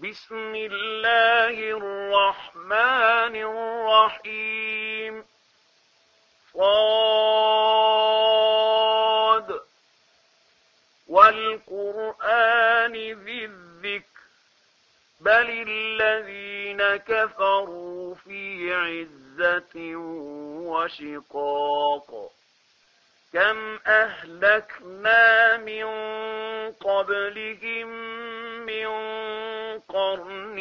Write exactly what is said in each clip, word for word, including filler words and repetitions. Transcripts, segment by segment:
بسم الله الرحمن الرحيم صاد والقرآن ذي الذكر بل الذين كفروا في عزة وشقاق كم أهلكنا من قبلهم من قرن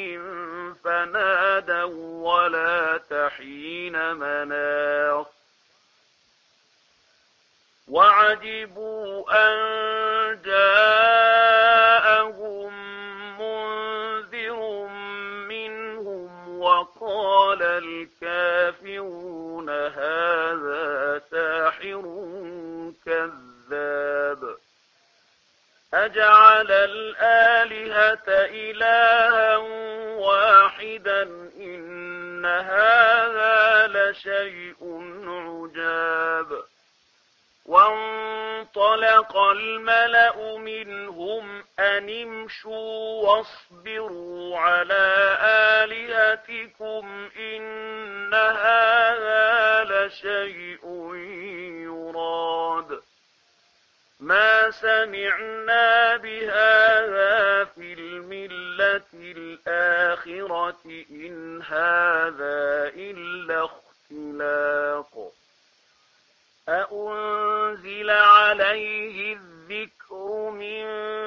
فنادوا ولا تحين مناص وعجبوا أن جاءهم منذر منهم وقال الكافرون هذا ساحر كذاب أجعل الآلهة إلها واحدا إن هذا لشيء عجاب وانطلق الملأ منهم أن امشوا واصبروا على آلهتكم إن هذا لشيء يراد ما سمعنا بهذا في الملة الآخرة إن هذا إلا اختلاق أأنزل عليه الذكر من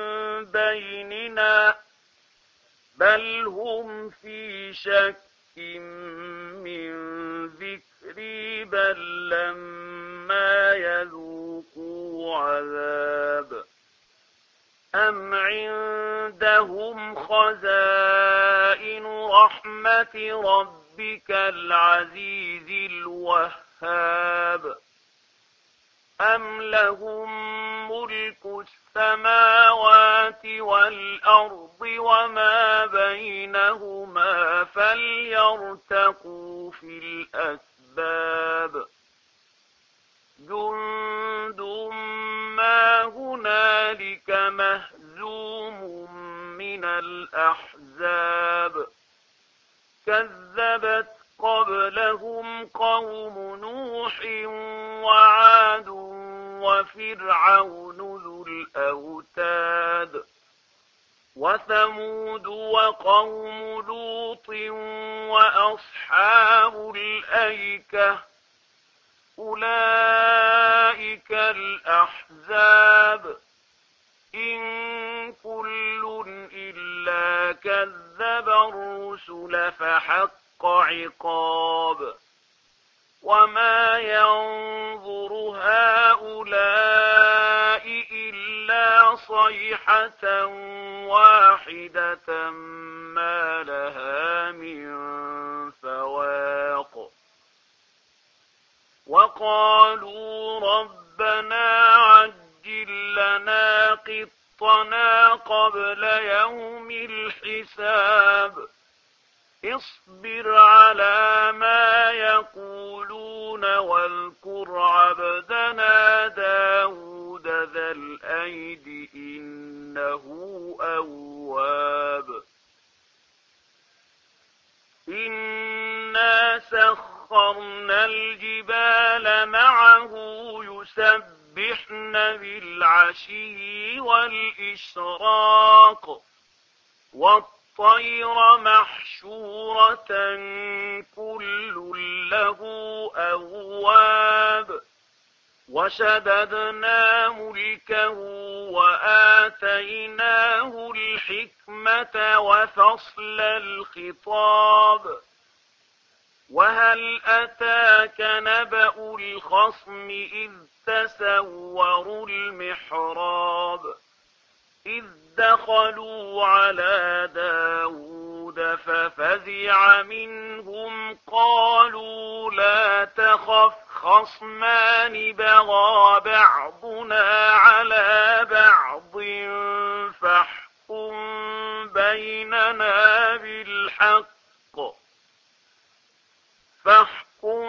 بيننا بل هم في شك من ذكري بل لما يذوقوا عذاب أم عندهم خزائن رحمة ربك العزيز الوهاب أم لهم ملك السماوات والأرض وما بينهما فليرتقوا في الأسباب جند ما هنالك مهزوم من الأحزاب كذبت قبلهم قوم نوح وعاد وفرعون ذو الأوتاد وثمود وقوم لوط وأصحاب الأيكة أولئك الأحزاب إن كل إلا كذب الرسل فحق عقاب وما ينظر هؤلاء إلا صيحة واحدة ما لها من فواق وقالوا ربنا عجل لنا قطنا قبل يوم الحساب اصبر على ما يقولون واذكر عبدنا داود ذا الأيد إنه أواب إنا سخرنا الجبال معه يسبحن بالعشي والإشراق والطير محشورة كل له أواب وشددنا ملكه وآتيناه الحكمة وفصل الخطاب وهل أتاك نبأ الخصم إذ تسوروا المحراب إذ دخلوا على داود ففزع منهم قالوا لا تخف خصمان بغى بعضنا على بعض فاحكم بيننا بالحق فاحكم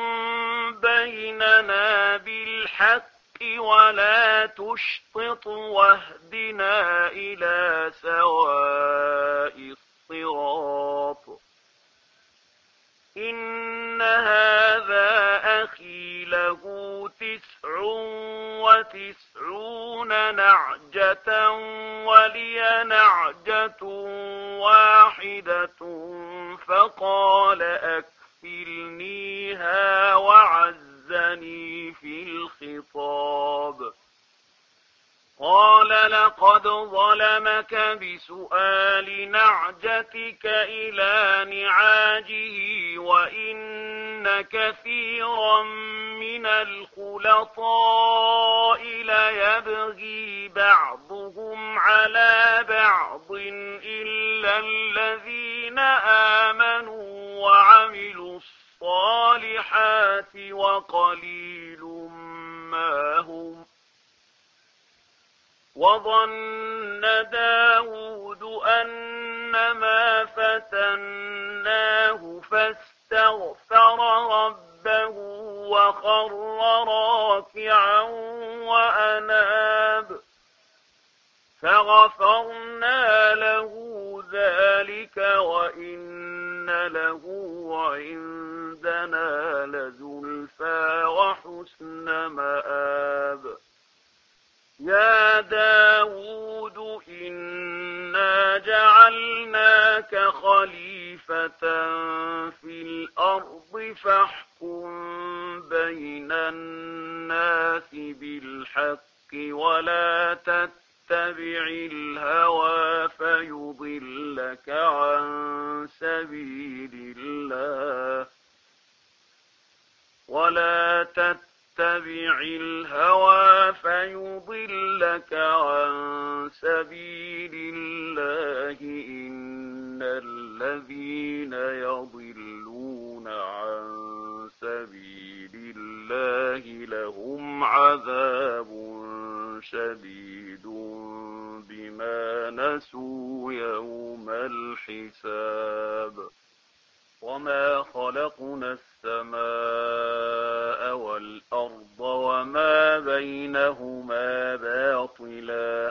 بيننا بالحق ولا تشطط واهدنا إلى سواء الصراط وتسعون نعجة ولي نعجة واحدة فقال أكفلنيها وعزني في الخطاب. قال لقد ظلمك بسؤال نعجتك إلى نعاجه وإن كثيرا من الخلطاء ليبغي بعضهم على بعض إلا الذين آمنوا وعملوا الصالحات وقليل ما هم. وظن داود أنما فتناه فاستغفر ربه وخر راكعا وأناب فغفرنا له ذلك وإن له عندنا لزلفى وحسن مآب. يا داود إنا جعلناك خليفة في الأرض فاحكم بين الناس بالحق ولا تتبع الهوى فيضلك عن سبيل الله ولا تتبع اتبع الهوى فيضلك عن سبيل الله إن الذين يضلون عن سبيل الله لهم عذاب شديد بما نسوا يوم الحساب. وما خلقنا السماء والأرض وما بينهما باطلا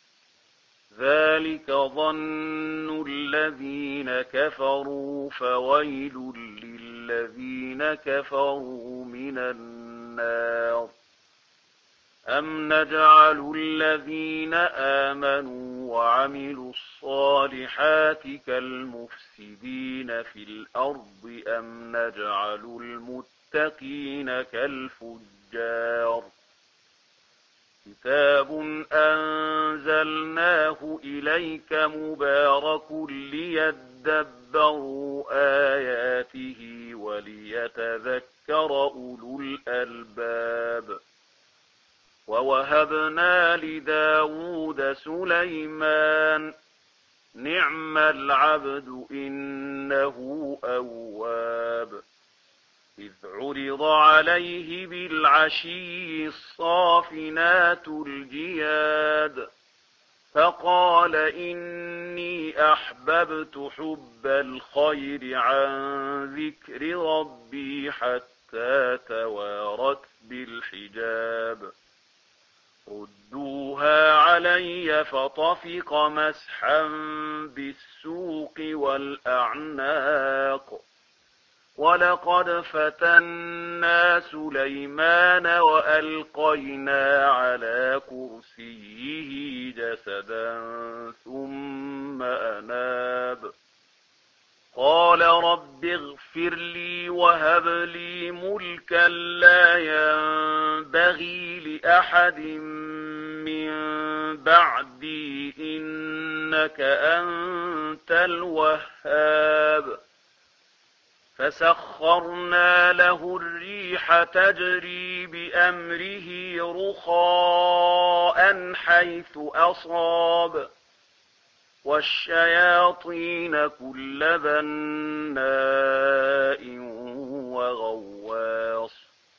ذلك ظن الذين كفروا فويل للذين كفروا من النار. أم نجعل الذين آمنوا وعملوا الصالحات كالمفسدين في الأرض أم نجعل المتقين كالفجار. كتاب أنزلناه إليك مبارك ليدبروا آياته وليتذكر أولو الألباب. ووهبنا لداود سليمان نعم العبد إنه أواب. إذ عرض عليه بالعشي الصافنات الجياد فقال إني أحببت حب الخير عن ذكر ربي حتى توارت بالحجاب. ردوها علي فطفق مسحا بالسوق والأعناق. ولقد فتنا سليمان وألقينا على كرسيه جسدا ثم أناب. قال رب اغفر لي وهب لي ملكا لا ينبغي لأحد من بعدي إنك أنت الوهاب. فسخرنا له الريح تجري بأمره رخاء حيث أصاب والشياطين كل بناء وغواص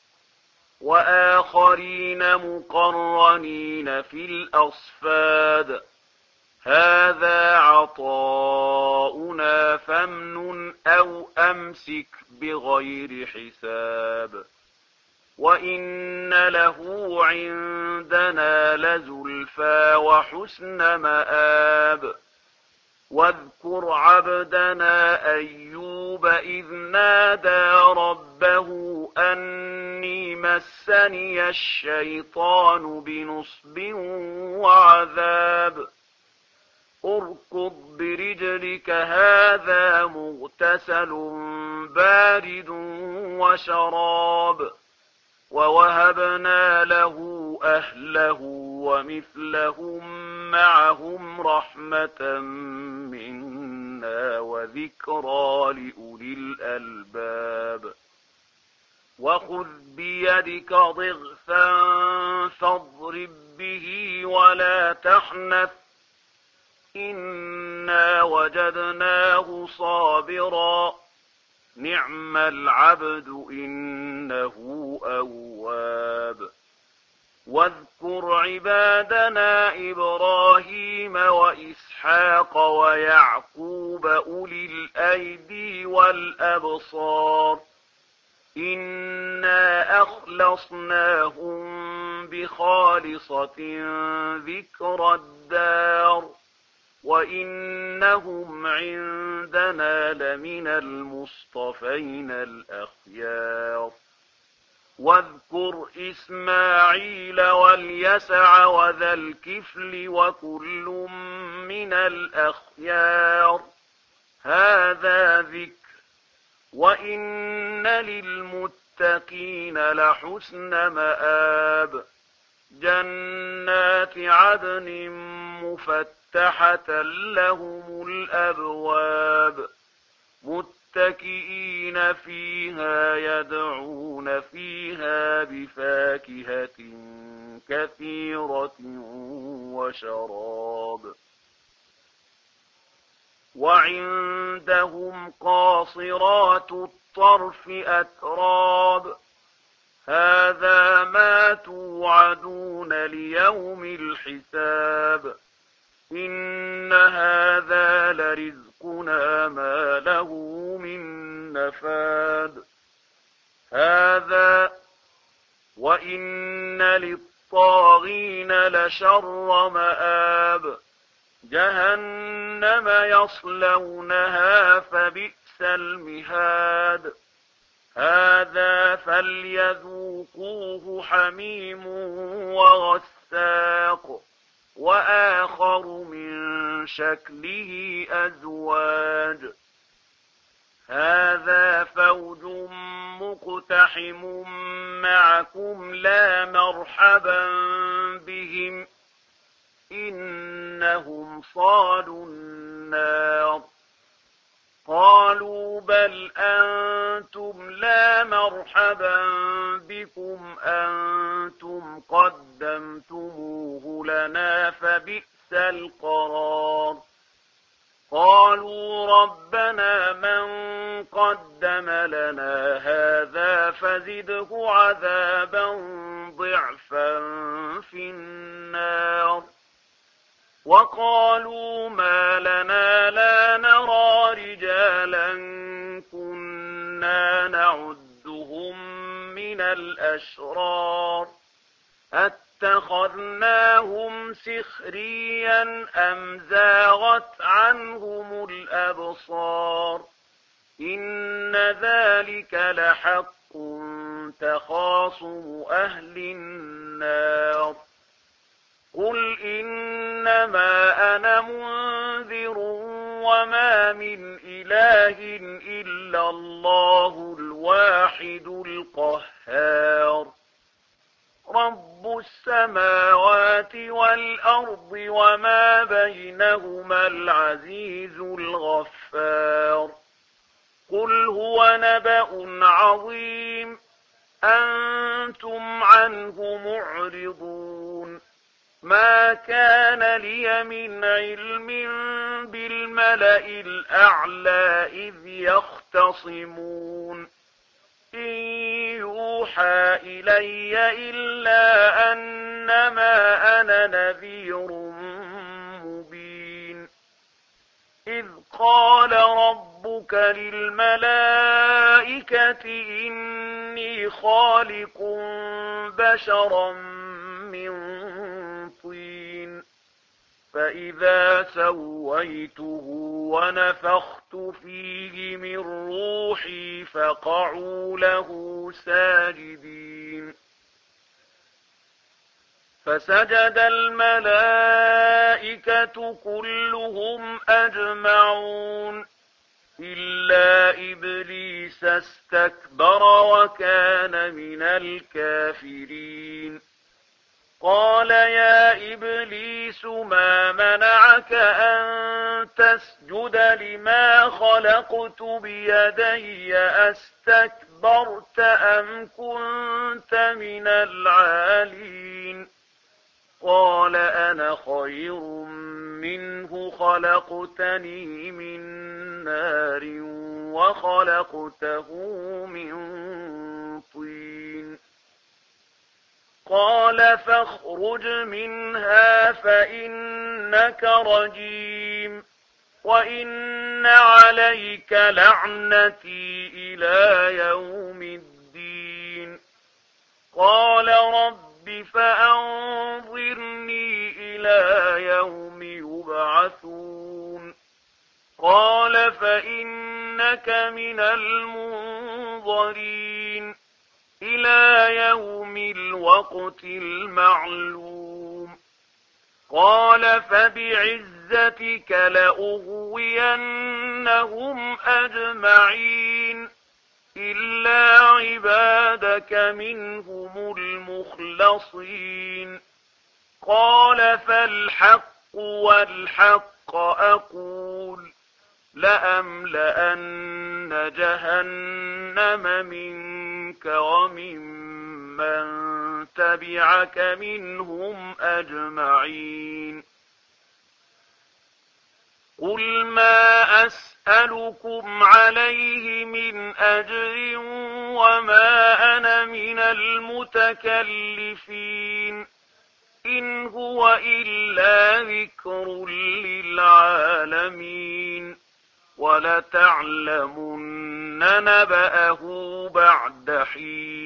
وآخرين مقرنين في الأصفاد. هذا عطاؤنا فامنن أو أمسك بغير حساب. وإن له عندنا لزلفى وحسن مآب. واذكر عبدنا أيوب إذ نادى ربه أني إني مسني الشيطان بنصب وعذاب اركض برجلك هذا مغتسل بارد وشراب ووهبنا له أهله ومثلهم معهم رحمة منا وذكرى لأولي الألباب وخذ بيدك ضغثا فاضرب به ولا تحنث إنا وجدناه صابرا نعم العبد إنه أواب واذكر عبادنا إبراهيم وإسحاق ويعقوب أولي الأيدي والأبصار إنا أخلصناهم بخالصة ذكر الدار وإنهم عندنا لمن المصطفين الأخيار واذكر إسماعيل واليسع وذا الكفل وكل من الأخيار هذا ذكر وإن للمتقين لحسن مآب جنات عدن مفتحة لهم الأبواب متكئين فيها يدعون فيها بفاكهة كثيرة وشراب وعندهم قاصرات الطرف أتراب هذا ما توعدون ليوم الحساب إن هذا لرزقنا ما له من نفاد هذا وإن للطاغين لشر مآب جهنم يصلونها فبئس المهاد هذا فليذوقوه حميم وغساق وآخر من شكله أزواج هذا فوج مقتحم معكم لا مرحبا بهم إنهم صالوا النار قالوا بل أنتم لا مرحبا بكم أنتم قدمتموه لنا فبئس القرار قالوا ربنا من قدم لنا هذا فزده عذابا ضعفا في النار وقالوا ما لنا لا نرى رجالا كنا نعدهم من الأشرار اتخذناهم سخريا أم زاغت عنهم الأبصار إن ذلك لحق تخاصم أهل النار قل إنما أنا منذر وما من إله إلا الله الواحد القهار رب السماوات والأرض وما بينهما العزيز الغفار قل هو نبأ عظيم أنتم عنه معرضون ما كان لي من علم بالملأ الأعلى إذ يختصمون إن يوحى إلي إلا أنما أنا نذير مبين إذ قال ربك للملائكة إني خالق بشرا من طين فإذا سويته ونفخت فيه من روحي فقعوا له ساجدين. فسجد الملائكة كلهم أجمعون إلا إبليس استكبر وكان من الكافرين. قال يا إبليس ما منعك أن تسجد لما خلقت بيدي أستكبرت أم كنت من العالين؟ قال أنا خير منه خلقتني من نار وخلقته من طين. قال فاخرج منها فإنك رجيم وإن عليك لعنتي إلى يوم الدين. قال رب فأنظرني إلى يوم يبعثون. قال فإنك من المنظرين إلى يوم الوقت المعلوم. قال فبعزتك لأغوينهم أجمعين إلا عبادك منهم المخلصين. قال فالحق والحق أقول لأملأن جهنم منك وممن تبعك منهم أجمعين. قل ما أسألكم عليه من أجر وما أنا من المتكلفين إن هو إلا ذكر للعالمين ولتعلمن نبأه بعد حين.